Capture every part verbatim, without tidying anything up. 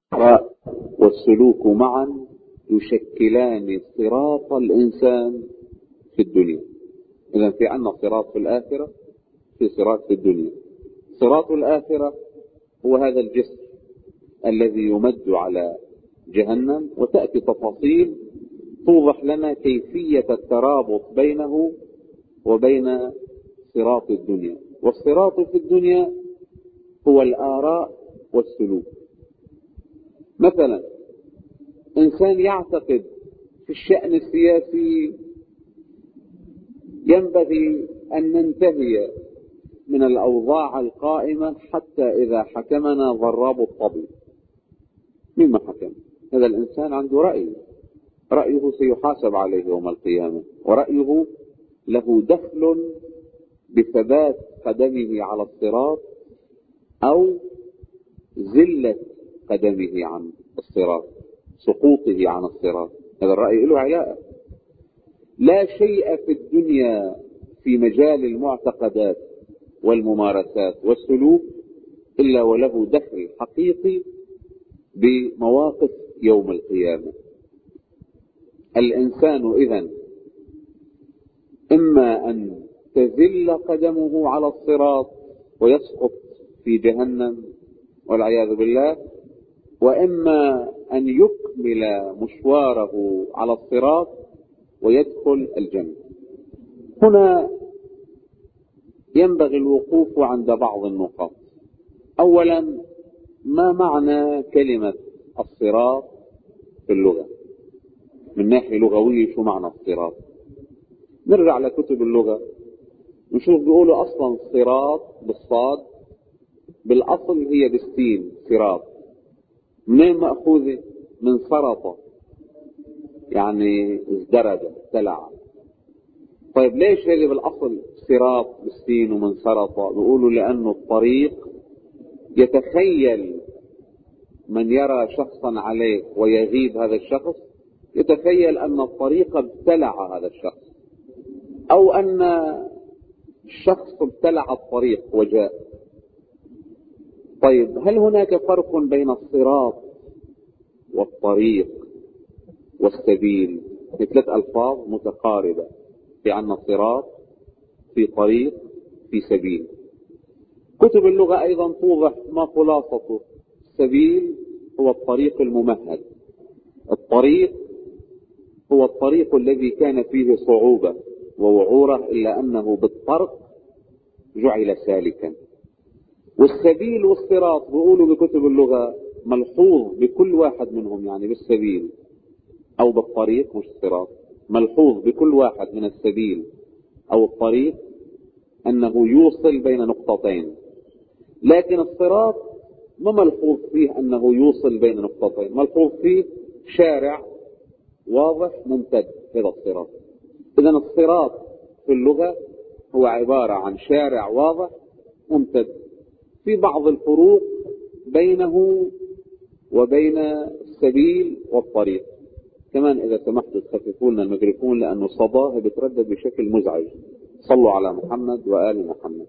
والسلوك معا يشكلان صراط الإنسان في الدنيا. إذن في عنا صراط في الآخرة، في صراط في الدنيا. صراط الآخرة هو هذا الجسر الذي يمد على جهنم، وتأتي تفاصيل توضح لنا كيفية الترابط بينه وبين صراط الدنيا. والصراط في الدنيا هو الآراء والسلوك. مثلا إنسان يعتقد في الشأن السياسي ينبغي أن ننتهي من الأوضاع القائمة حتى إذا حكمنا ضراب الطبل. مما حكم؟ هذا الإنسان عنده رأي، رأيه سيحاسب عليه يوم القيامة، ورأيه له دخل بثبات قدمه على الصراط أو زلة قدمه عن الصراط، سقوطه عن الصراط. هذا الرأي له علاقة. لا شيء في الدنيا في مجال المعتقدات والممارسات والسلوك إلا وله دخل حقيقي بمواقف يوم القيامة. الإنسان إذن إما أن تزل قدمه على الصراط ويسقط في جهنم والعياذ بالله، وإما أن يكمل مشواره على الصراط ويدخل الجنة. هنا ينبغي الوقوف عند بعض النقاط. أولا، ما معنى كلمة الصراط في اللغة؟ من ناحية لغوية شو معنى الصراط؟ نرجع لكتب اللغة نشوف بيقولوا أصلا الصراط بالصاد، بالأصل هي بالسين صراط. منين مأخوذة؟ من سرطة، يعني ازدرد ابتلع. طيب ليش هذه بالأصل صراط بالسين ومن سرطة؟ بيقولوا لأنه الطريق يتخيل من يرى شخصا عليه ويغيب هذا الشخص، يتخيل أن الطريق ابتلع هذا الشخص، أو أن الشخص ابتلع الطريق وجاء. طيب هل هناك فرق بين الصراط والطريق والسبيل؟ في ثلاث ألفاظ متقاربة، في عنا صراط، في طريق، في سبيل. كتب اللغة أيضا توضح ما خلاصته. السبيل هو الطريق الممهد، الطريق هو الطريق الذي كان فيه صعوبة ووعورة إلا أنه بالطرق جعل سالكا. والسبيل والصراط بيقولوا بكتب اللغة ملحوظ بكل واحد منهم، يعني بالسبيل أو بالطريق مش الصراط، ملحوظ بكل واحد من السبيل أو الطريق أنه يوصل بين نقطتين، لكن الصراط ما ملحوظ فيه أنه يوصل بين نقطتين، ملحوظ فيه شارع واضح ممتد، هذا الصراط. إذن الصراط في اللغة هو عبارة عن شارع واضح ممتد. في بعض الفروق بينه وبين السبيل والطريق. كمان إذا سمحتوا تخففوا لنا الميكروفون لأنه صداه بتردد بشكل مزعج. صلوا على محمد وآل محمد.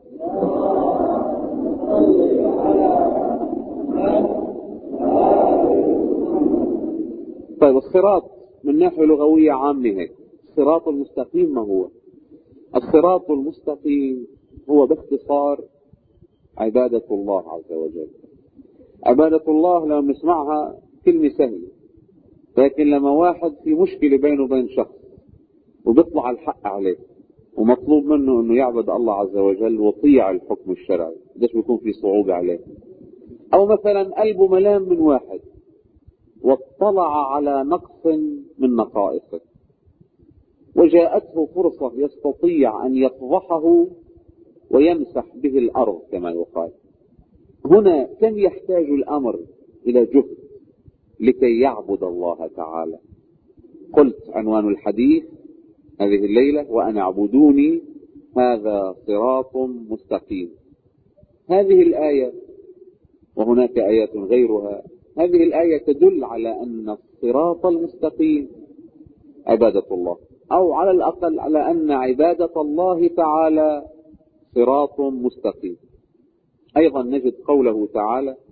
طيب الصراط من ناحية لغوية عامة هيك، الصراط المستقيم ما هو؟ الصراط المستقيم هو باختصار عبادة الله عز وجل. عبادة الله لما نسمعها كلمة سهلة، لكن لما واحد في مشكلة بينه وبين شخص وبيطلع الحق عليه ومطلوب منه انه يعبد الله عز وجل ويطيع الحكم الشرعي، ليش بيكون في صعوبة عليه؟ او مثلا قلبه ملام من واحد واطلع على نقص من نقائصه وجاءته فرصة يستطيع ان يفضحه ويمسح به الارض كما يقال. هنا كم يحتاج الامر الى جهد لكي يعبد الله تعالى. قلت عنوان الحديث هذه الليلة وأن اعبدوني هذا صراط مستقيم. هذه الآية وهناك آيات غيرها، هذه الآية تدل على أن الصراط المستقيم عبادة الله، أو على الأقل على أن عبادة الله تعالى صراط مستقيم. أيضا نجد قوله تعالى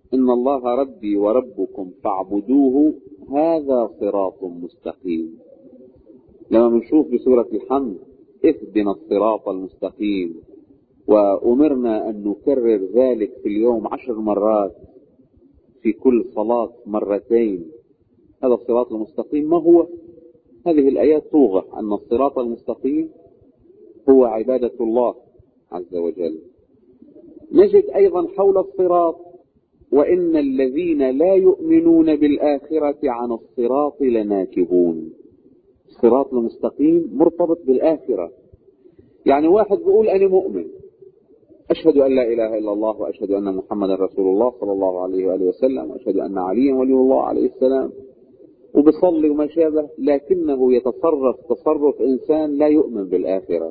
إن الله ربي وربكم فاعبدوه هذا صراط مستقيم. لما بنشوف بسورة الحمد اهدنا الصراط المستقيم، وأمرنا أن نكرر ذلك في اليوم عشر مرات، في كل صلاة مرتين، هذا الصراط المستقيم ما هو؟ هذه الآيات توضح أن الصراط المستقيم هو عبادة الله عز وجل. نجد أيضا حول الصراط: وإن الذين لا يؤمنون بالآخرة عن الصراط لناكبون. الصراط المستقيم مرتبط بالآخرة. يعني واحد بيقول أنا مؤمن، أشهد أن لا إله إلا الله وأشهد أن محمدا رسول الله صلى الله عليه وآله وسلم، وأشهد أن عليا ولي الله عليه السلام، وبصلي وما شابه، لكنه يتصرف تصرف إنسان لا يؤمن بالآخرة.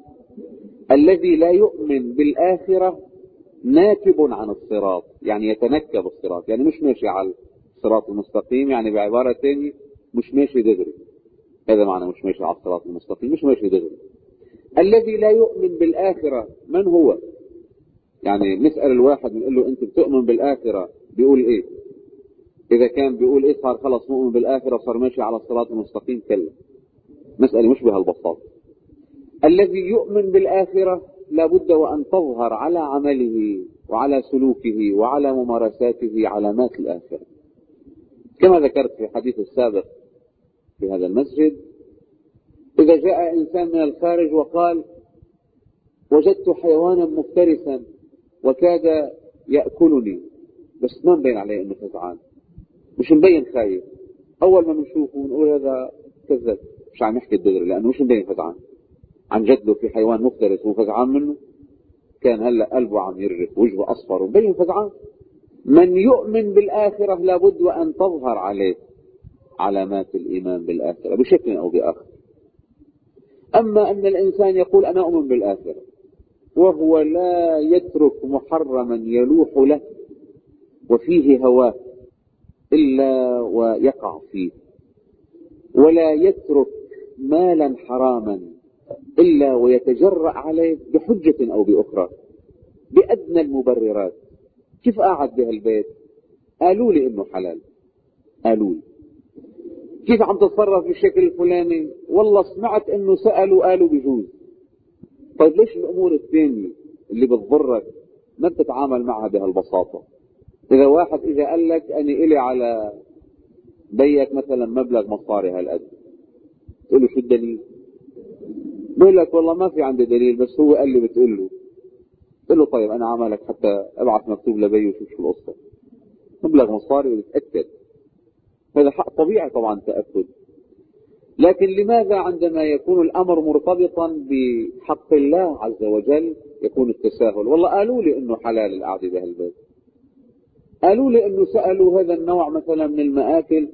الذي لا يؤمن بالآخرة ناكب عن الصراط، يعني يتنكب الصراط، يعني مش ماشي على الصراط المستقيم، يعني بعبارة ثانية مش ماشي دغري. هذا معنى مش ماشي على الصراط المستقيم، مش ماشي دغري. الذي لا يؤمن بالآخرة من هو؟ يعني نسأل الواحد نقول له أنت بتؤمن بالآخرة، بيقول إيه؟ إذا كان بيقول إيه صار خلص مؤمن بالآخرة صار ماشي على الصراط المستقيم، كلا، مسألة مش بهالبساطة. الذي يؤمن بالآخرة لابد وأن تظهر على عمله وعلى سلوكه وعلى ممارساته علامات الآخرة. كما ذكرت في الحديث السابق في هذا المسجد: إذا جاء إنسان من الخارج وقال وجدت حيوانا مفترسا وكاد يأكلني، بس ما مبين عليه إنه فزعان، مش مبين خايف، أول ما بنشوفه بنقول هذا كذب، مش عم يحكي الدغري لأنه مش مبين فزعان. عن جد له في حيوان مفترس وفزعان منه، كان هلا قلبه عم يرجف وجهه أصفر ومبين فزعان. من يؤمن بالآخرة لابد وأن تظهر عليه علامات الإيمان بالآخرة بشكل أو بآخر. أما أن الإنسان يقول أنا أؤمن بالآخرة وهو لا يترك محرما يلوح له وفيه هواه إلا ويقع فيه، ولا يترك مالا حراما إلا ويتجرأ عليه بحجة أو بأخرى بأدنى المبررات. كيف قاعد بهالبيت؟ قالوا لي إنه حلال، قالوا لي. كيف عم تتصرف بالشكل الفلاني؟ والله سمعت إنه سألوا قالوا بجوز. طيب ليش الأمور الثانية اللي بتضرك ما بتتعامل معها بهالبساطة؟ إذا واحد إذا قال لك أنا إلي على بيك مثلا مبلغ مصاري هالقد، تقول له شو الدليل؟ بقول لك والله ما في عندي دليل، بس هو قال لي بتقول له. تقول له طيب أنا عملك حتى أبعث مكتوب لبي وشوف شو القصة. مبلغ مصاري وتتأكد، هذا حق طبيعي طبعا تأكد. لكن لماذا عندما يكون الأمر مرتبطا بحق الله عز وجل يكون التساهل؟ والله قالوا لي إنه حلال القعدة بهالبيت، قالوا لي إنه سألوا هذا النوع مثلا من المآكل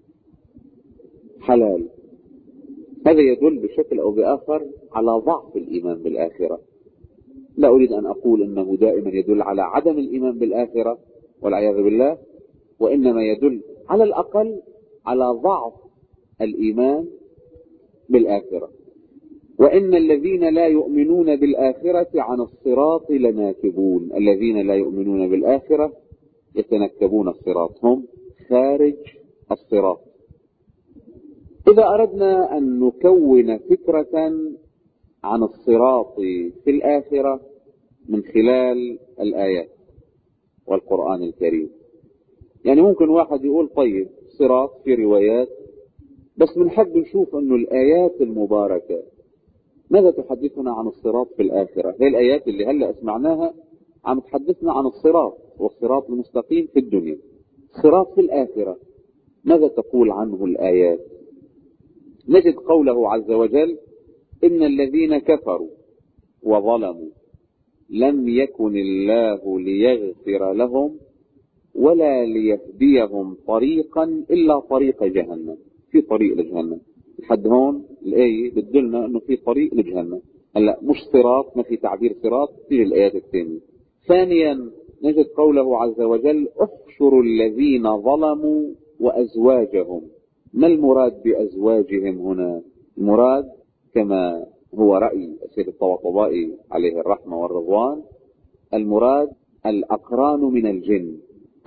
حلال. هذا يدل بشكل أو بآخر على ضعف الإيمان بالآخرة. لا أريد أن أقول إنه دائما يدل على عدم الإيمان بالآخرة والعياذ بالله، وإنما يدل على الأقل على ضعف الإيمان بالآخرة. وإن الذين لا يؤمنون بالآخرة عن الصراط لناكبون. الذين لا يؤمنون بالآخرة يتنكبون الصراط، هم خارج الصراط. إذا أردنا أن نكون فكرة عن الصراط في الآخرة من خلال الآيات والقرآن الكريم، يعني ممكن واحد يقول طيب صراط في روايات، بس بنحب نشوف أنه الآيات المباركة ماذا تحدثنا عن الصراط في الآخرة. هي الآيات اللي هلأ اسمعناها عم تحدثنا عن الصراط والصراط المستقيم في الدنيا. الصراط في الآخرة ماذا تقول عنه الآيات؟ نجد قوله عز وجل: إن الذين كفروا وظلموا لم يكن الله ليغفر لهم ولا ليهديهم طريقا إلا طريق جهنم. في طريق لجهنم. لحد هون الآية بتدلنا أنه في طريق لجهنم. هلا مش صراط، ما في تعبير صراط، في الآيات الثانية. ثانيا نجد قوله عز وجل: احشروا الذين ظلموا وأزواجهم. ما المراد بأزواجهم هنا؟ المراد كما هو رأي السيد الطباطبائي عليه الرحمة والرضوان، المراد الأقران من الجن.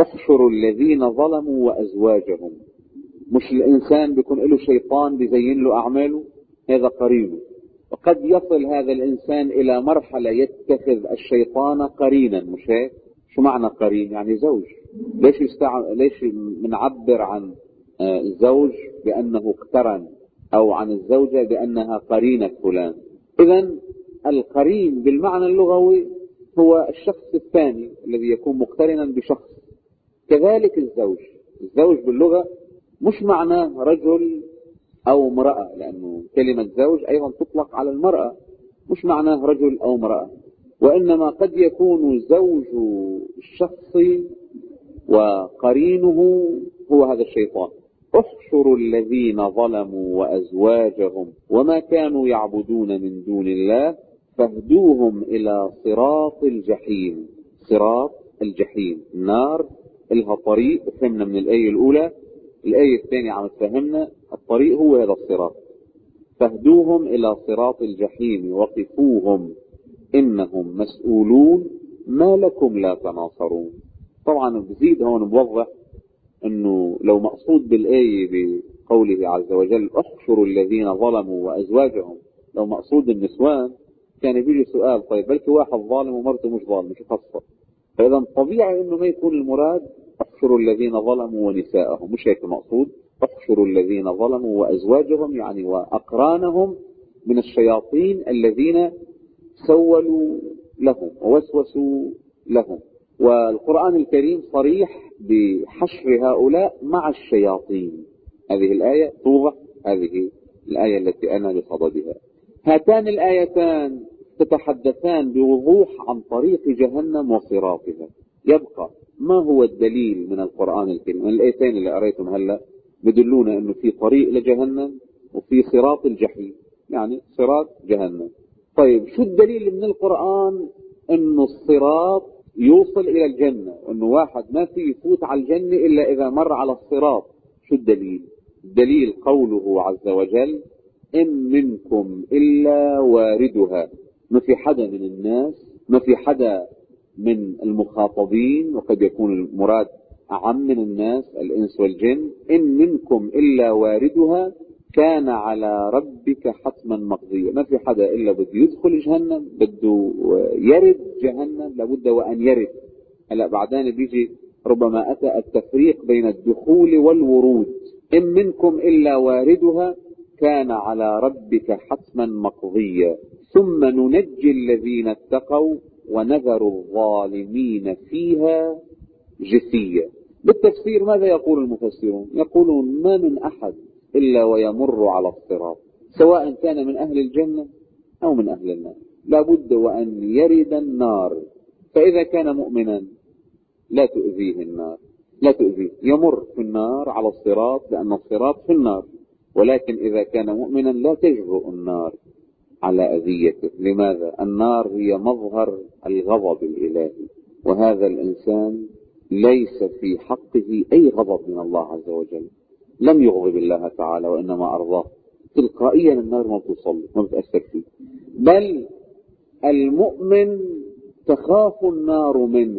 احشروا الذين ظلموا وأزواجهم. مش الإنسان بيكون له شيطان بيزين له أعماله، هذا قرينه. وقد يصل هذا الإنسان إلى مرحلة يتخذ الشيطان قرينا. مش هيك؟ شو معنى قرين؟ يعني زوج. ليش يستع... ليش بنعبر عن الزوج بأنه اقترن، أو عن الزوجة بأنها قرينة فلان؟ إذن القرين بالمعنى اللغوي هو الشخص الثاني الذي يكون مقترنا بشخص. كذلك الزوج، الزوج باللغة مش معناه رجل أو امرأة، لأنه كلمة زوج أيضا تطلق على المرأة، مش معناه رجل أو امرأة، وإنما قد يكون زوج الشخص وقرينه هو هذا الشيطان. احشروا الذين ظلموا وأزواجهم وما كانوا يعبدون من دون الله فاهدوهم إلى صراط الجحيم. صراط الجحيم، النار لها طريق، فهمنا من الآية الأولى. الآية الثانية عم تفهمنا الطريق هو هذا الصراط. فاهدوهم إلى صراط الجحيم وقفوهم إنهم مسؤولون ما لكم لا تناصرون. طبعا بزيد هون بوضح أنه لو مقصود بالآية بقوله عز وجل احشروا الذين ظلموا وأزواجهم، لو مقصود النسوان كان بيجي سؤال، طيب بلكي واحد ظالم ومرته مش ظالمة، شو خاصة؟ فإذا طبيعي أنه ما يكون المراد احشروا الذين ظلموا ونساءهم، مش هيك المقصود. احشروا الذين ظلموا وأزواجهم يعني وأقرانهم من الشياطين الذين سولوا لهم ووسوسوا لهم. والقرآن الكريم صريح بحشر هؤلاء مع الشياطين. هذه الآية توضح هذه الآية التي أنا بصددها. هاتان الآيتان تتحدثان بوضوح عن طريق جهنم وصراطها. يبقى ما هو الدليل من القرآن الكريم؟ الآيتين اللي قريتم هلأ بدلونا أنه في طريق لجهنم وفي صراط الجحيم، يعني صراط جهنم. طيب شو الدليل من القرآن أنه الصراط يوصل إلى الجنة، وأنه واحد ما في يفوت على الجنة إلا إذا مر على الصراط؟ شو الدليل؟ الدليل قوله عز وجل إن منكم إلا واردها. ما في حدا من الناس، ما في حدا من المخاطبين، وقد يكون المراد أعم من الناس الإنس والجن، إن منكم إلا واردها كان على ربك حتما مقضيا. ما في حدا إلا بده يدخل جهنم، بده يرد جهنم، لابد وأن يرد. هلا بعدين بيجي ربما أتى التفريق بين الدخول والورود. إن منكم إلا واردها كان على ربك حتما مقضيا ثم ننجي الذين اتقوا ونذر الظالمين فيها جثيا. بالتفسير ماذا يقول المفسرون؟ يقولون ما من أحد إلا ويمر على الصراط، سواء كان من أهل الجنة أو من أهل النار، لابد وأن يرد النار. فإذا كان مؤمنا لا تؤذيه النار، لا تؤذيه، يمر في النار على الصراط لأن الصراط في النار. ولكن إذا كان مؤمنا لا تجرؤ النار على أذيته. لماذا؟ النار هي مظهر الغضب الإلهي، وهذا الإنسان ليس في حقه أي غضب من الله عز وجل، لم يغضب الله تعالى وإنما أرضاه. تلقائيا النار ما بتصل، ما بتأثر فيه. بل المؤمن تخاف النار منه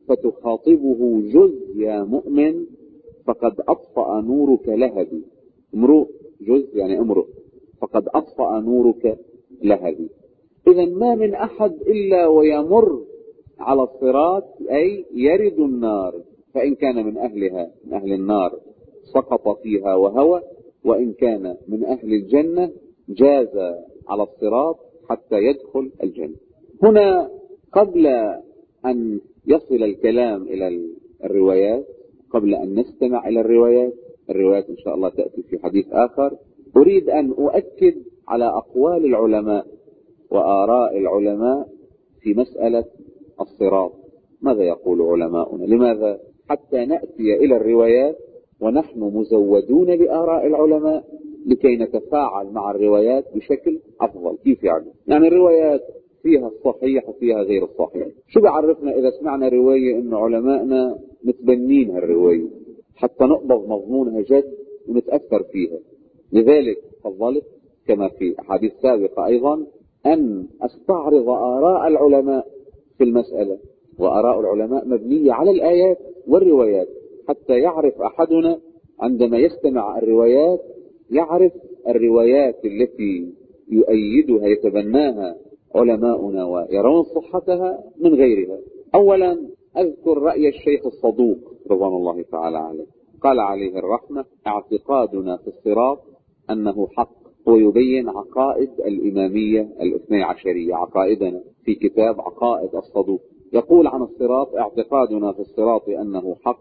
فتخاطبه جز يا مؤمن فقد أطفأ نورك لهبي. امرؤ، جز يعني امرؤ، فقد أطفأ نورك لهبي. إذا ما من أحد إلا ويمر على الصراط، أي يرد النار، فإن كان من أهلها من أهل النار سقط فيها وهوى، وإن كان من أهل الجنة جاز على الصراط حتى يدخل الجنة. هنا قبل أن يصل الكلام إلى الروايات، قبل أن نستمع إلى الروايات، الروايات إن شاء الله تأتي في حديث آخر، أريد أن أؤكد على أقوال العلماء وآراء العلماء في مسألة الصراط. ماذا يقول علماؤنا؟ لماذا؟ حتى نأتي إلى الروايات ونحن مزودون بآراء العلماء لكي نتفاعل مع الروايات بشكل أفضل. كيف يعني؟ يعني الروايات فيها الصحيح وفيها غير الصحيح. شو بعرفنا إذا سمعنا رواية إنه علماءنا متبنين هالرواية حتى نقبض مضمونها جد ونتأثر فيها؟ لذلك فضلت كما في أحاديث سابقة أيضا أن أستعرض آراء العلماء في المسألة، وآراء العلماء مبنية على الآيات والروايات، حتى يعرف أحدنا عندما يستمع الروايات يعرف الروايات التي يؤيدها يتبناها علماؤنا ويرون صحتها من غيرها. أولا أذكر رأي الشيخ الصدوق رضوان الله تعالى عليه، قال عليه الرحمة: اعتقادنا في الصراط أنه حق. هو يبين عقائد الإمامية الاثني عشرية، عقائدنا في كتاب عقائد الصدوق، يقول عن الصراط: اعتقادنا في الصراط أنه حق،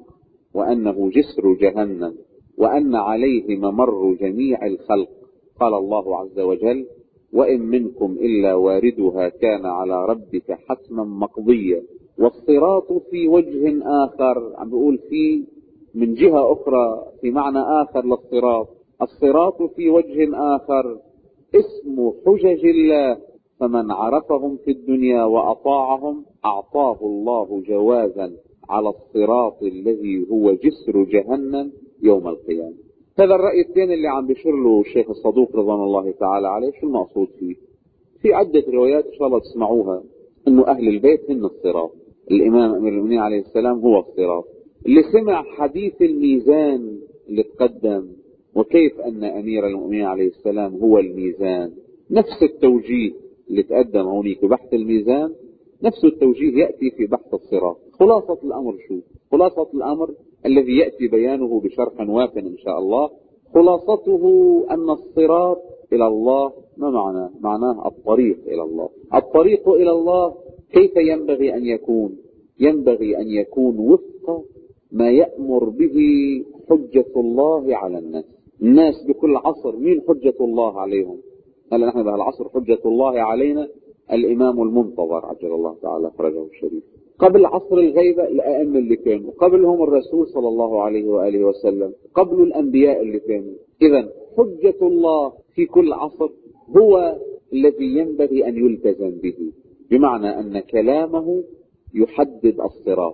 وأنه جسر جهنم، وأن عليه ممر جميع الخلق. قال الله عز وجل: وإن منكم إلا واردها كان على ربك حتما مقضيا. والصراط في وجه آخر، عم بيقول في من جهة أخرى، في معنى آخر للصراط. الصراط في وجه آخر اسم حجج الله، فمن عرفهم في الدنيا وأطاعهم أعطاه الله جوازا على الصراط الذي هو جسر جهنم يوم القيامة. هذا الرأي الثاني اللي عم بيشير له الشيخ الصدوق رضوان الله تعالى عليه، شو المقصود فيه؟ في عدة روايات إن شاء الله تسمعوها إنه أهل البيت هن الصراط، الإمام أمير المؤمنين عليه السلام هو الصراط. اللي سمع حديث الميزان اللي تقدم وكيف أن أمير المؤمنين عليه السلام هو الميزان، نفس التوجيه اللي تقدم هونيك بحث الميزان نفس التوجيه يأتي في بحث الصراط. خلاصة الأمر شو؟ خلاصة الأمر الذي يأتي بيانه بشرح واف إن شاء الله، خلاصته أن الصراط إلى الله ما معناه؟ معناه الطريق إلى الله. الطريق إلى الله كيف ينبغي أن يكون؟ ينبغي أن يكون وفق ما يأمر به حجة الله على الناس. الناس بكل عصر مين حجة الله عليهم؟ هل نحن بهالعصر حجة الله علينا الإمام المنتظر عجل الله تعالى فرجه الشريف. قبل عصر الغيبة الأئمة اللي كانوا، قبلهم الرسول صلى الله عليه وآله وسلم، قبل الأنبياء اللي كانوا. إذن حجة الله في كل عصر هو الذي ينبغي أن يلتزم به، بمعنى أن كلامه يحدد الصراط،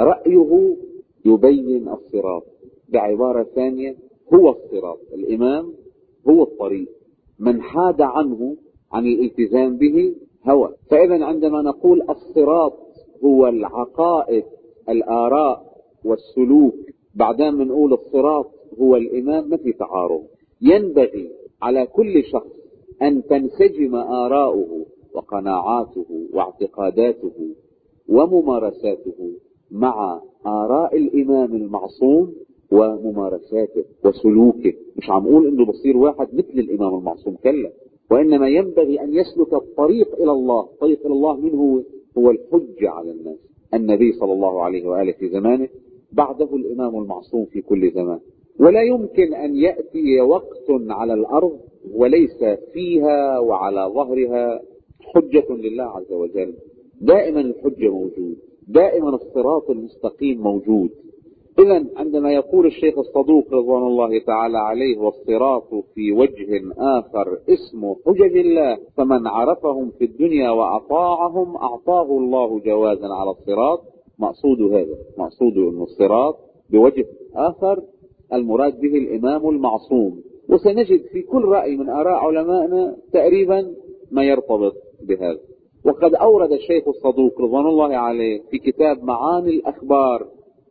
رأيه يبين الصراط. بعبارة ثانية هو الصراط، الإمام هو الطريق، من حاد عنه عن الالتزام به هوى. فإذا عندما نقول الصراط هو العقائد الآراء والسلوك، بعدين بنقول الصراط هو الإمام، ما في تعارض. ينبغي على كل شخص أن تنسجم آراؤه وقناعاته واعتقاداته وممارساته مع آراء الإمام المعصوم وممارساته وسلوكه. مش عم أقول إنه بصير واحد مثل الإمام المعصوم، كلا، وإنما ينبغي أن يسلك الطريق إلى الله. الطريق إلى الله من هو؟ هو الحجة على الناس، النبي صلى الله عليه وآله في زمانه، بعده الإمام المعصوم في كل زمان. ولا يمكن أن يأتي وقت على الأرض وليس فيها وعلى ظهرها حجة لله عز وجل. دائما الحجة موجود، دائما الصراط المستقيم موجود. إذن عندما يقول الشيخ الصدوق رضوان الله تعالى عليه: والصراط في وجه آخر اسمه حجج الله، فمن عرفهم في الدنيا وأطاعهم أعطاه الله جوازا على الصراط. مقصود هذا، مقصود أن الصراط بوجه آخر المراد به الإمام المعصوم. وسنجد في كل رأي من آراء علمائنا تقريبا ما يرتبط بهذا. وقد أورد الشيخ الصدوق رضوان الله عليه في كتاب معاني الأخبار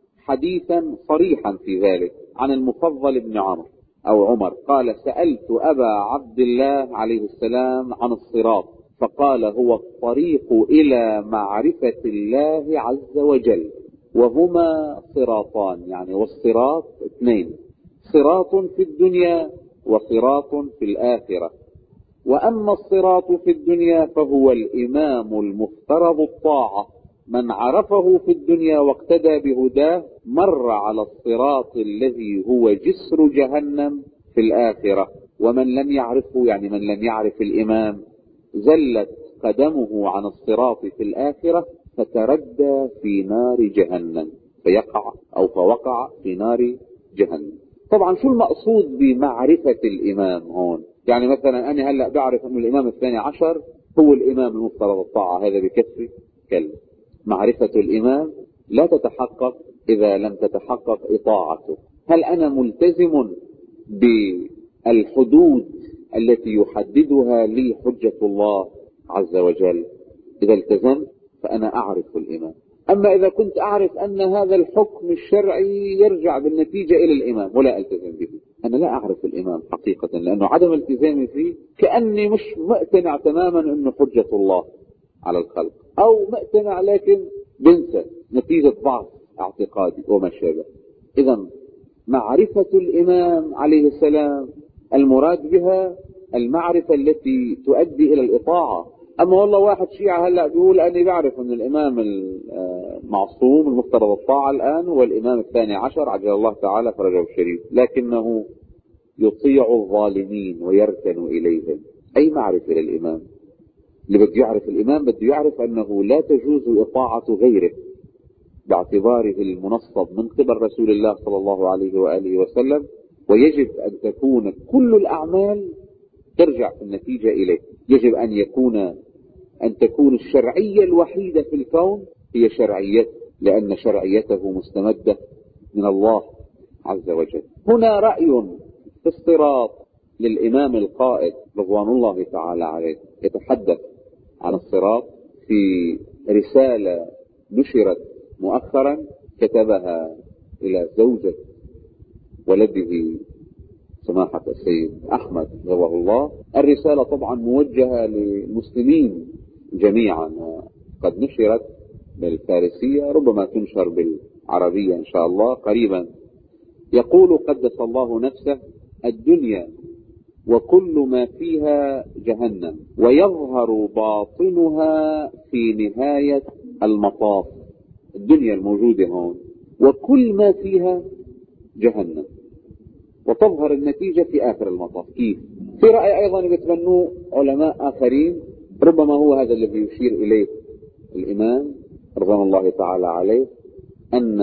حديثا صريحا في ذلك عن المفضل بن عمرو أو عمر، قال: سألت أبا عبد الله عليه السلام عن الصراط، فقال: هو الطريق إلى معرفة الله عز وجل، وهما صراطان، يعني والصراط اثنين، صراط في الدنيا وصراط في الآخرة. وأما الصراط في الدنيا فهو الإمام المفترض الطاعة، من عرفه في الدنيا واقتدى بهداه مر على الصراط الذي هو جسر جهنم في الآخرة. ومن لم يعرفه، يعني من لم يعرف الإمام، زلت قدمه عن الصراط في الآخرة فتردى في نار جهنم، فيقع أو فوقع في نار جهنم. طبعا شو المقصود بمعرفة الإمام هون؟ يعني مثلا أنا هلأ بعرف أن الإمام الثاني عشر هو الإمام المفترض الطاعة، هذا بكفي؟ كلا. معرفة الإمام لا تتحقق إذا لم تتحقق إطاعته. هل أنا ملتزم بالحدود التي يحددها لي حجة الله عز وجل؟ إذا التزمت فأنا أعرف الإمام. أما إذا كنت أعرف أن هذا الحكم الشرعي يرجع بالنتيجة إلى الإمام ولا ألتزم به، أنا لا أعرف الإمام حقيقة، لأنه عدم التزامي فيه كأني مش مقتنع تماما أنه حجة الله على الخلق، أو مقتنع لكن بنسى نتيجة ضعف اعتقادي وما شابه. إذا معرفة الإمام عليه السلام المراد بها المعرفة التي تؤدي إلى الإطاعة. أما والله واحد شيعة هلأ بيقول أني بعرف أن الإمام المعصوم المفترض الطاعة الآن هو الإمام الثاني عشر عجل الله تعالى فرجه الشريف، لكنه يطيع الظالمين ويركن إليهم. أي معرفة للإمام؟ اللي بده يعرف الإمام بده يعرف أنه لا تجوز إطاعة غيره باعتباره المنصب من قبل رسول الله صلى الله عليه وآله وسلم، ويجب أن تكون كل الأعمال ترجع في النتيجة إليه. يجب أن يكون أن تكون الشرعية الوحيدة في الكون هي شرعيته، لأن شرعيته مستمدة من الله عز وجل. هنا رأي في الصراط للإمام القائد رضوان الله تعالى عليه، يتحدث عن الصراط في رسالة نشرت مؤخرا كتبها إلى زوجة ولده سماحة السيد أحمد رضوان الله. الرسالة طبعا موجهة للمسلمين جميعا، قد نشرت بالفارسية، ربما تنشر بالعربية إن شاء الله قريبا. يقول قدس الله نفسه: الدنيا وكل ما فيها جهنم، ويظهر باطنها في نهاية المطاف. الدنيا الموجودة هون وكل ما فيها جهنم، وتظهر النتيجة في آخر المطاف. كيف؟ في رأي أيضا يتبنوه علماء آخرين، ربما هو هذا الذي يشير إليه الإمام رضوان الله تعالى عليه، أن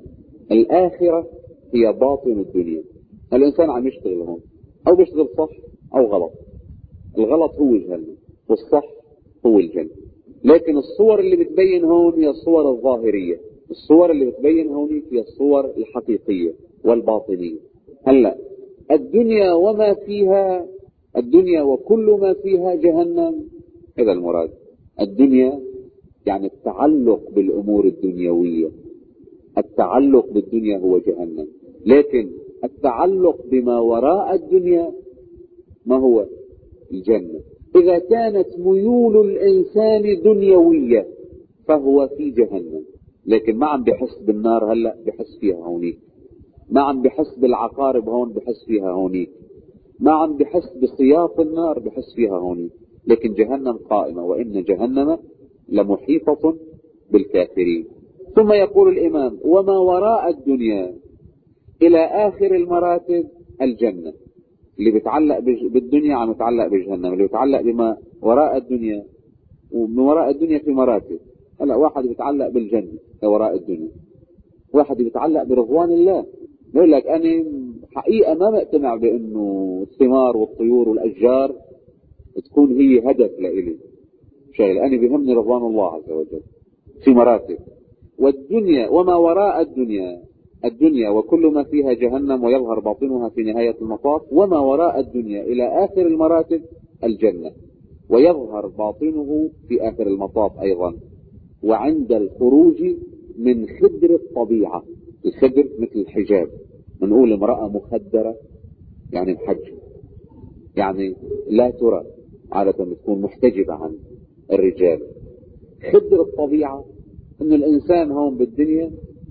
الآخرة هي باطن الدنيا. الإنسان عم يشتغل هون، أو بيشتغل صح أو غلط. الغلط هو جهنم والصح هو الجنة. لكن الصور اللي بتبين هون هي الصور الظاهرية، الصور اللي بتبين هون هي الصور الحقيقية والباطنية. هلا الدنيا وما فيها، الدنيا وكل ما فيها جهنم، هذا المراد. الدنيا يعني التعلق بالأمور الدنيوية، التعلق بالدنيا هو جهنم. لكن التعلق بما وراء الدنيا ما هو؟ الجنة. إذا كانت ميول الإنسان دنيوية فهو في جهنم، لكن ما عم بحس بالنار هلأ بحس فيها هونيك، ما عم بحس بالعقارب هون بحس فيها هونيك، ما عم بحس بسياط النار بحس فيها هونيك. لكن جهنم قائمة، وإن جهنم لمحيطة بالكافرين. ثم يقول الإمام: وما وراء الدنيا إلى آخر المراتب الجنة. اللي بيتعلق بالدنيا عم يتعلق بجهنم، اللي بيتعلق بما وراء الدنيا، ومن وراء الدنيا في مراتب. هلا واحد بيتعلق بالجنة وراء الدنيا، واحد بيتعلق برضوان الله. يقول لك أنا حقيقة ما مقتنع بأنه الثمار والطيور والأشجار تكون هي هدف لإلي شغل، أنا بيهمني رضوان الله عز وجل. في مراتب. والدنيا وما وراء الدنيا، الدنيا وكل ما فيها جهنم، ويظهر باطنها في نهاية المطاف. وما وراء الدنيا إلى آخر المراتب الجنة، ويظهر باطنه في آخر المطاف أيضا. وعند الخروج من خدر الطبيعة، الخدر مثل الحجاب، بنقول امرأة مخدرة يعني محجب، يعني لا ترى، عادة بتكون محتجبة عن الرجال. خدر الطبيعة ان الانسان هون بالدنيا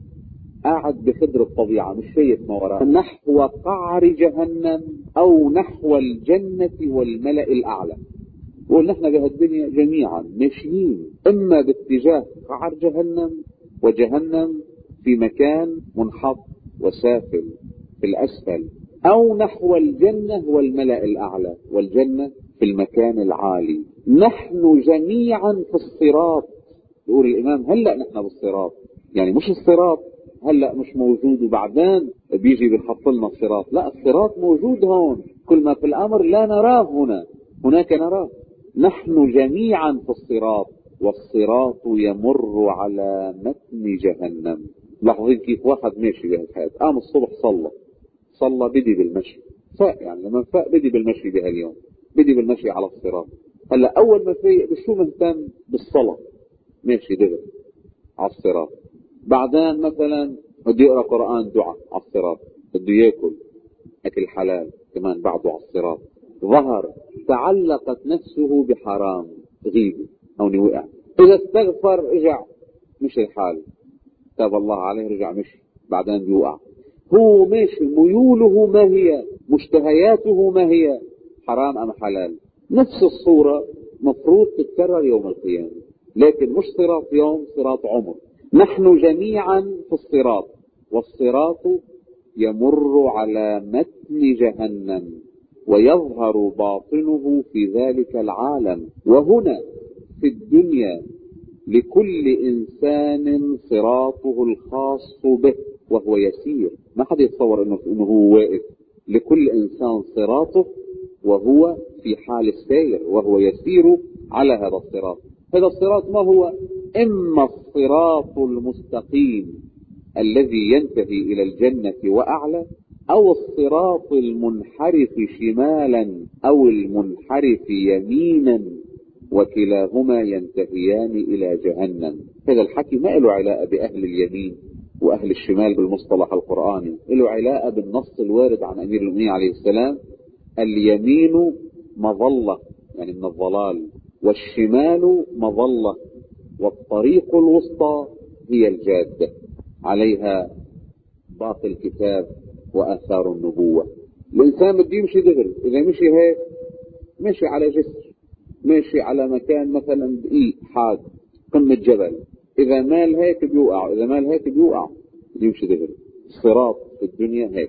قاعد بخدر الطبيعة، مش شايف ما وراه، نحو قعر جهنم او نحو الجنة والملأ الاعلى. بقول نحن بهالدنيا جميعا ماشيين اما باتجاه قعر جهنم، وجهنم في مكان منحط وسافل في الاسفل، او نحو الجنة والملأ الاعلى، والجنة في المكان العالي. نحن جميعا في الصراط. يقول الامام: هلأ نحن بالصراط، يعني مش الصراط هلأ مش موجود وبعدين بيجي بيحط لنا الصراط، لا، الصراط موجود هون، كل ما في الامر لا نراه هنا، هناك نراه. نحن جميعا في الصراط، والصراط يمر على متن جهنم. لاحظين كيف واحد ماشي بهالحياة، قام الصبح صلى صلى بدي بالمشي، فاق يعني لما فاق بدي بالمشي بهاليوم، بدي بالمشي على الصراط. هلا اول ما فايق بشو مهتم؟ بالصلاة، ماشي دغري. على الصراط. بعدين مثلا بده يقرأ قرآن دعاء على الصراط، بده يأكل أكل حلال كمان بعده على الصراط. ظهر تعلقت نفسه بحرام غيبة هون وقع، إذا استغفر رجع مش الحال، تاب الله عليه رجع مش، بعدين بيوقع. هو ماشي ميوله ما هي، مشتهياته ما هي، حرام أم حلال. نفس الصورة مفروض تتكرر يوم القيامة، لكن مش صراط يوم، صراط عمر. نحن جميعا في الصراط، والصراط يمر على متن جهنم ويظهر باطنه في ذلك العالم. وهنا في الدنيا لكل إنسان صراطه الخاص به وهو يسير، ما حد يتصور إنه, إنه هو واقف. لكل إنسان صراطه وهو في حال السير، وهو يسير على هذا الصراط. هذا الصراط ما هو؟ إما الصراط المستقيم الذي ينتهي إلى الجنة وأعلى، أو الصراط المنحرف شمالا أو المنحرف يمينا، وكلاهما ينتهيان إلى جهنم. هذا الحكي ما له علاقة بأهل اليمين وأهل الشمال بالمصطلح القرآني، له علاقة بالنص الوارد عن أمير المؤمنين عليه السلام: اليمين مظلة يعني من الضلال، والشمال مظلة، والطريق الوسطى هي الجادة عليها باقي الكتاب وآثار النبوة. الإنسان بده يمشي دغري، إذا مشي هيك مشي على جسر، ماشي على مكان مثلا دقيق حاد قمة جبل، إذا مال هيك بيوقع، إذا مال هيك بيوقع، يمشي دغري. الصراط في الدنيا هيك.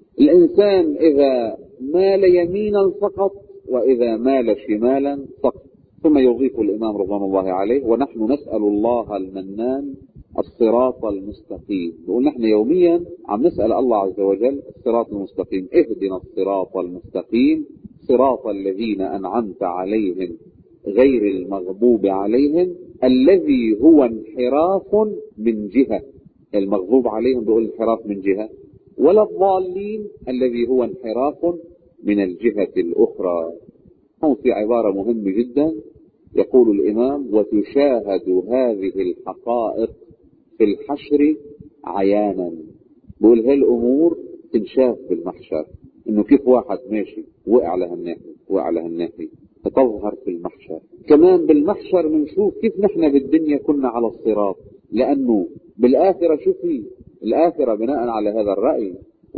الإنسان إذا مال يمينا فقط، وإذا مال شمالا فقط. ثم يضيف الإمام رضوان الله عليه: ونحن نسأل الله المنان الصراط المستقيم. بقول نحن يوميا عم نسأل الله عز وجل الصراط المستقيم: اهدنا الصراط المستقيم صراط الذين أنعمت عليهم غير المغضوب عليهم. الذي هو انحراف من جهة، المغضوب عليهم بيقول انحراف من جهة، ولا الضالين الذي هو انحراف من الجهة الأخرى. هون في عبارة مهمة جدا، يقول الإمام: وتشاهد هذه الحقائق في الحشر عيانا. بقول هالأمور تنشاف بالمحشر، إنه كيف واحد ماشي وقع لهالناحية وقع لهالناحية، فتظهر في المحشر. كمان بالمحشر بنشوف كيف نحن بالدنيا كنا على الصراط، لأنه بالآخرة شو في الآخرة بناء على هذا الرأي،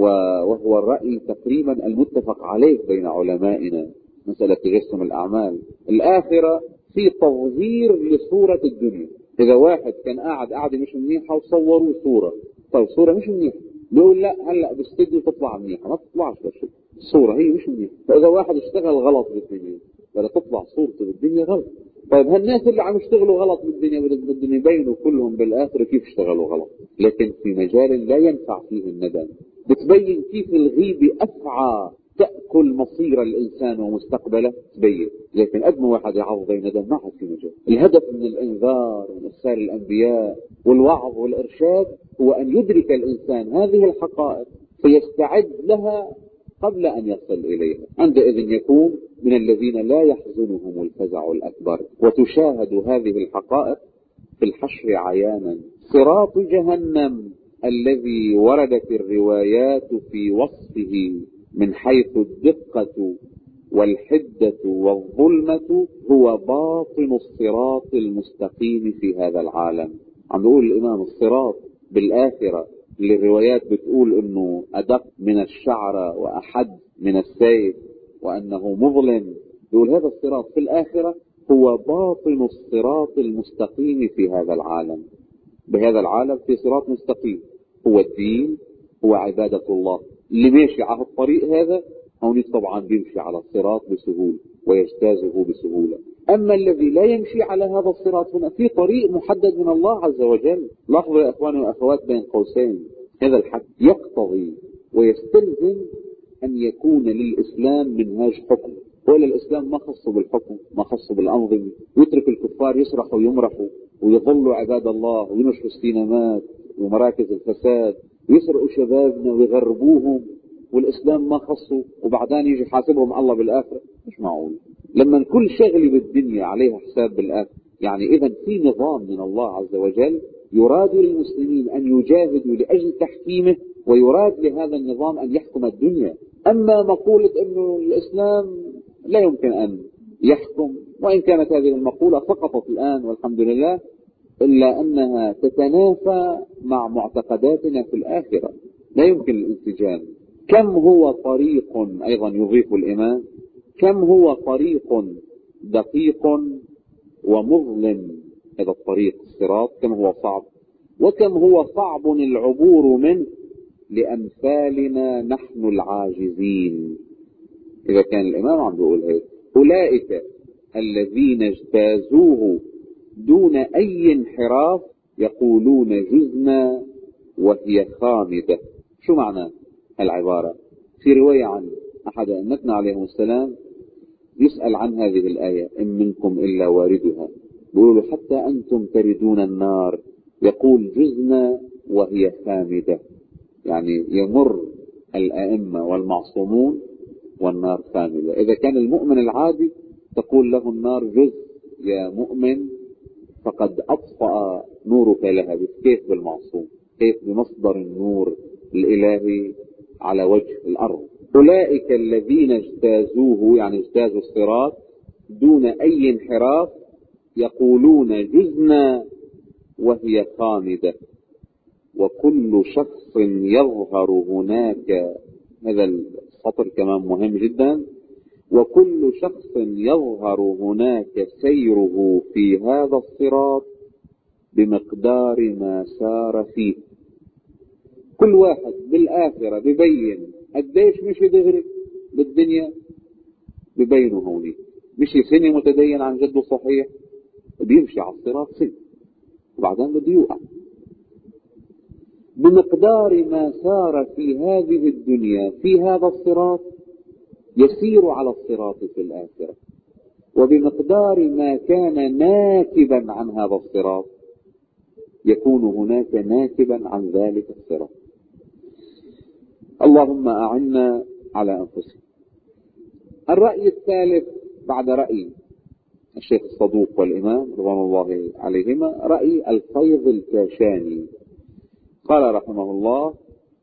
وهو الرأي تقريبا المتفق عليه بين علمائنا، مسألة تجسم الأعمال. الآخرة في تظهير لصورة الدنيا. إذا واحد كان قاعد قاعدة مش منيحة وصوروا صورة، طيب صورة مش منيحة، بيقول لا هلا باستديو تطلع منيحة، ما تطلعش بشيء، الصورة هي مش منيحة. فإذا واحد اشتغل غلط بالدنيا بدها تطلع صورته بالدنيا غلط. طيب هالناس اللي عم يشتغلوا غلط بالدنيا بدهم يبينوا كلهم بالآخرة كيف اشتغلوا غلط. لكن في مجال لا ينفع فيه الندم، بتبين كيف الغيبة أسعى تأكل مصير الإنسان ومستقبله، تبين. لكن قد ما واحد يعوض ندم ما عاد في مجال. الهدف من الإنذار ومن إرسال الأنبياء والوعظ والإرشاد هو أن يدرك الإنسان هذه الحقائق فيستعد لها قبل أن يصل إليها. عندئذ يكون من الذين لا يحزنهم الفزع الأكبر. وتشاهد هذه الحقائق في الحشر عيانا. صراط جهنم الذي وردت الروايات في وصفه من حيث الدقة والحدة والظلمة هو باطن الصراط المستقيم في هذا العالم. عم بيقول الإمام الصراط بالآخرة اللي الروايات بتقول انه ادق من الشعرة واحد من السيف وانه مظلم، يقول هذا الصراط في الاخرة هو باطن الصراط المستقيم في هذا العالم. بهذا العالم في صراط مستقيم، هو الدين، هو عبادة الله. اللي ماشي على الطريق هذا هون طبعا بيمشي على الصراط بسهولة ويجتازه بسهولة. أما الذي لا يمشي على هذا الصراط هنا في طريق محدد من الله عز وجل. لاحظوا يا أخواني وأخوات بين قوسين، هذا الحق يقتضي ويستلزم أن يكون للإسلام منهاج حكم، وإلا الإسلام ما خصه بالحكم، ما خصه بالأنظمة. يترك الكفار يسرحوا ويمرحوا ويظلوا عباد الله وينشروا السينمات ومراكز الفساد ويسرقوا شبابنا ويغربوهم، والإسلام ما خصه، وبعدين يجي حاسبهم الله بالآخرة. مش معقول. لما كل شغلة بالدنيا عليها حساب بالآخرة، يعني إذا في نظام من الله عز وجل يراد للمسلمين أن يجاهدوا لأجل تحكيمه، ويراد لهذا النظام أن يحكم الدنيا. أما مقولة أن الإسلام لا يمكن أن يحكم، وإن كانت هذه المقولة سقطت الآن والحمد لله، إلا أنها تتنافى مع معتقداتنا في الآخرة، لا يمكن الانسجام. كم هو طريق، أيضا يضيف الإمام، كم هو طريق دقيق ومظلم، هذا الطريق الصراط كم هو صعب، وكم هو صعب العبور منه لأمثالنا نحن العاجزين. إذا كان الإمام عم بيقول هيك، أولئك الذين اجتازوه دون أي انحراف يقولون جزنا وهي خامدة. شو معنى العبارة؟ في رواية عن أحد أئمتنا عليهم السلام يسأل عن هذه الآية: إن منكم إلا واردها، بيقولوا حتى أنتم تردون النار، يقول جزنا وهي خامدة، يعني يمر الأئمة والمعصومون والنار خامدة. إذا كان المؤمن العادي تقول له النار جزء يا مؤمن فقد أطفأ نورك لها، كيف بالمعصوم؟ كيف بمصدر النور الإلهي على وجه الأرض؟ أولئك الذين اجتازوه، يعني اجتازوا الصراط دون أي انحراف، يقولون جزنا وهي خامدة. وكل شخص يظهر هناك، هذا السطر كمان مهم جدا، وكل شخص يظهر هناك سيره في هذا الصراط بمقدار ما سار فيه. كل واحد بالآخرة ببين قديش مشي دغري بالدنيا، ببينه هوني مشي سنة متدين عن جده صحيح، بيمشي على الصراط سنة وبعدين بده يوقع. بمقدار ما سار في هذه الدنيا في هذا الصراط يسير على الصراط في الآخرة، وبمقدار ما كان ناكبا عن هذا الصراط يكون هناك ناكبا عن ذلك الصراط. اللهم أعنا على أنفسنا. الرأي الثالث بعد رأي الشيخ الصدوق والإمام رضوان الله عليهما رأي الفيض الكاشاني. قال رحمه الله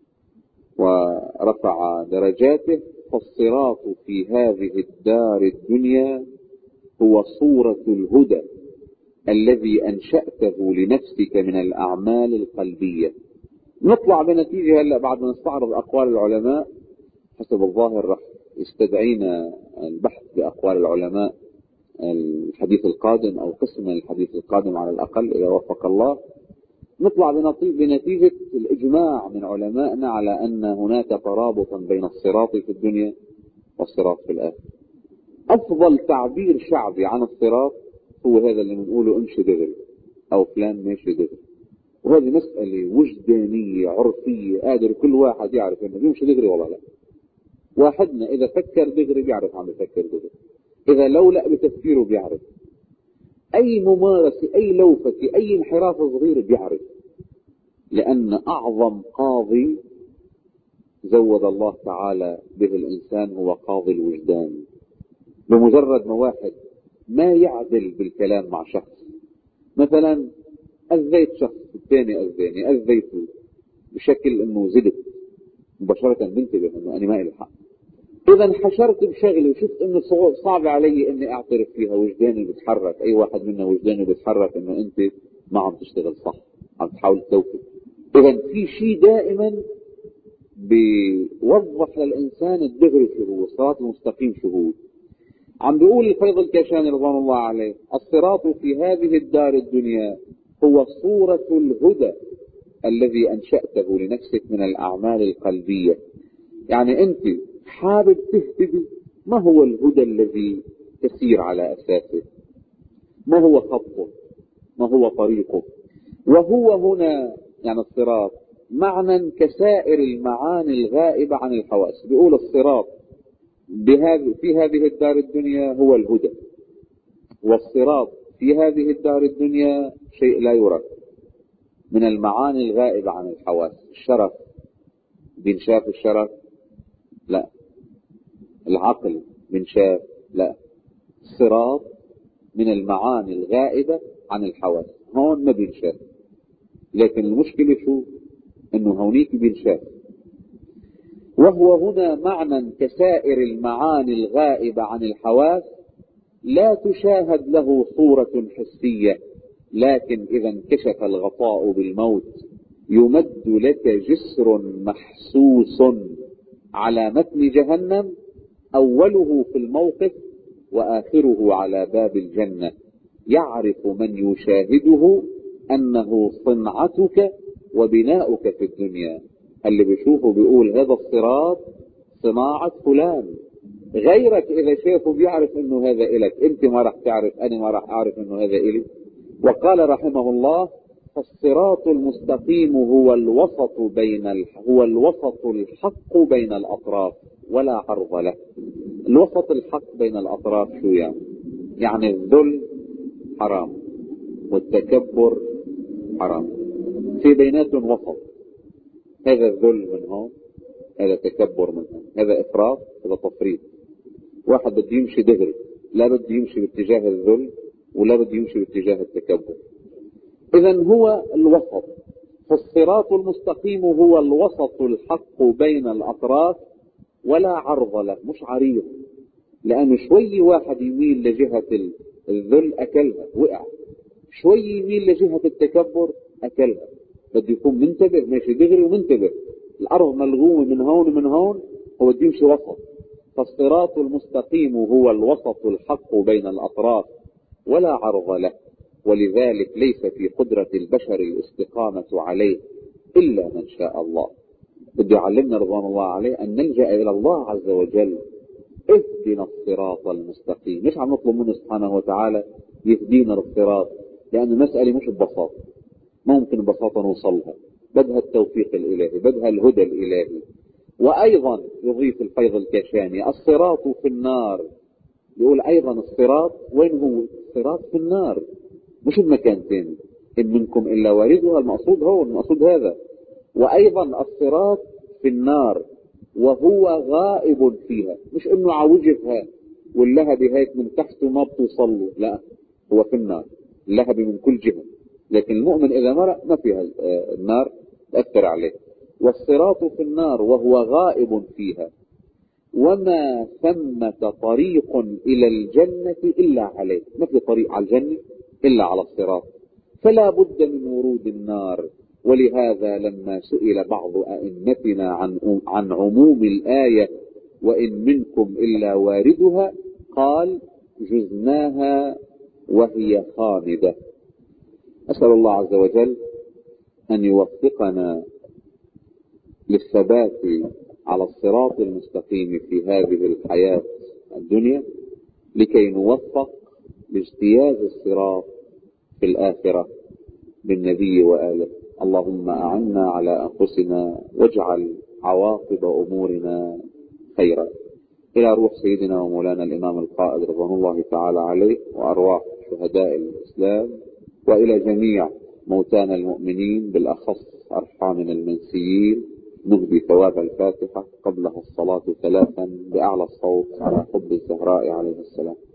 ورفع درجاته: فالصراط في هذه الدار الدنيا هو صورة الهدى الذي أنشأته لنفسك من الأعمال القلبية. نطلع بنتيجة هلأ بعد ما نستعرض أقوال العلماء، حسب الظاهر رح يستدعينا البحث بأقوال العلماء الحديث القادم أو قسم من الحديث القادم على الأقل إذا وفق الله. نطلع بنتيجة الإجماع من علمائنا على أن هناك ترابطا بين الصراط في الدنيا والصراط في الآخرة. أفضل تعبير شعبي عن الصراط هو هذا اللي بنقوله امشي دغري أو فلان ماشي دغري، وهذه مسألة وجدانية عرفية قادر كل واحد يعرف انه بيمشي دغري ولا لا. واحدنا إذا فكر دغري بيعرف عم يفكر دغري، إذا لولأ بتفكيره بيعرف، أي ممارسة أي لوفة أي انحراف صغير بيعرف، لأن أعظم قاضي زود الله تعالى به الإنسان هو قاضي الوجدان. بمجرد ما واحد ما يعدل بالكلام مع شخص، مثلا أذيت شخص الثاني أذاني أذيته بشكل أنه زدت، مباشرة بنتبه أنه أنا ما إلي حق. إذا انحشرت بشغلي وشفت أنه صعب علي أني أعترف فيها، وجداني بيتحرك، أي واحد منا وجداني بيتحرك أنه أنت ما عم تشتغل صح، عم تحاول توفي. إذا في شيء دائما بيوضح للإنسان الدغري شو هو، الصراط المستقيم شو هو. عم بيقول الفيض الكاشاني رضوان الله عليه: الصراط في هذه الدار الدنيا هو صورة الهدى الذي أنشأته لنفسك من الأعمال القلبية. يعني أنت حابب تهتدي، ما هو الهدى الذي تسير على أساسه؟ ما هو خطه؟ ما هو طريقه؟ وهو هنا يعني الصراط معنى كسائر المعاني الغائبة عن الحواس. بيقول الصراط بهذه في هذه الدار الدنيا هو الهدى، والصراط في هذه الدار الدنيا شيء لا يرى من المعاني الغائبة عن الحواس. الشرف بنشاف الشرف؟ لا. العقل بنشاف؟ لا. الصراط من المعاني الغائبة عن الحواس، هون ما بنشاف. لكن المشكلة شو؟ انه هونيك بينشاف. وهو هنا معنى كسائر المعاني الغائبة عن الحواس لا تشاهد له صورة حسية، لكن إذا انكشف الغطاء بالموت يمد لك جسر محسوس على متن جهنم، أوله في الموقف وآخره على باب الجنة، يعرف من يشاهده أنه صنعتك وبناؤك في الدنيا. اللي بيشوفه بيقول هذا الصراط صناعة فلان، غيرك إذا شافه بيعرف أنه هذا إلك، أنت ما رح تعرف، أنا ما رح أعرف أنه هذا إلي. وقال رحمه الله: فالصراط المستقيم هو الوسط بين الح... هو الوسط الحق بين الأطراف ولا عرض له. الوسط الحق بين الأطراف شو يعني؟ يعني الذل حرام والتكبر حرام، في بيناتهم وسط. هذا الذل من هون، هذا تكبر من هون، هذا إفراط، هذا تفريط. واحد بده يمشي دغري، لا بده يمشي باتجاه الذل ولا بده يمشي باتجاه التكبر. إذا هو الوسط. فالصراط المستقيم هو الوسط الحق بين الأطراف ولا عرض له، مش عريض، لأنه شوي واحد يميل لجهة الذل أكلها وقع، شوي يميل لجهة التكبر أكلها. بده يكون منتبه، ماشي دغري ومنتبه. الأرض ملغومة من هون ومن هون، هو بده يمشي وسط. فالصراط المستقيم هو الوسط الحق بين الأطراف ولا عرض له، ولذلك ليس في قدرة البشر الاستقامة عليه إلا من شاء الله. بده يعلمنا رضوان الله عليه أن نلجأ إلى الله عز وجل: اهدنا الصراط المستقيم. مش عم نطلب منه سبحانه وتعالى يهدينا الصراط، لأن المسألة مش ببساطة، ما ممكن ببساطة نوصلها، بدها التوفيق الإلهي، بدها الهدى الإلهي. وأيضا يضيف الفيض الكاشاني: الصراط في النار. يقول أيضا الصراط وين هو؟ الصراط في النار، مش بمكان ثاني. إن منكم إلا واردها، المقصود هو المقصود هذا. وأيضا الصراط في النار وهو غائب فيها، مش إنه عوجها واللهب هيك من تحت ما بتوصل له، لا، هو في النار، اللهب من كل جهة. لكن المؤمن إذا مرق ما فيها النار تأثر عليه. والصراط في النار وهو غائب فيها، وما ثمة طريق إلى الجنة إلا عليه، ما في طريق على الجنة إلا على الصراط، فلا بد من ورود النار. ولهذا لما سئل بعض أئمتنا عن عن عموم الآية وإن منكم إلا واردها، قال: جزناها وهي خامدة. أسأل الله عز وجل أن يوفقنا للثبات على الصراط المستقيم في هذه الحياة الدنيا، لكي نوفق لاجتياز الصراط في الآخرة بالنبي وآله. اللهم أعنا على أنفسنا واجعل عواقب أمورنا خيرا. إلى روح سيدنا ومولانا الإمام القائد رضوان الله تعالى عليه، وأرواح شهداء الإسلام، وإلى جميع موتانا المؤمنين، بالأخص أرحامنا المنسيين، نهدي ثواب الفاتحة قبلها الصلاة ثلاثا بأعلى الصوت على حب الزهراء عليه السلام.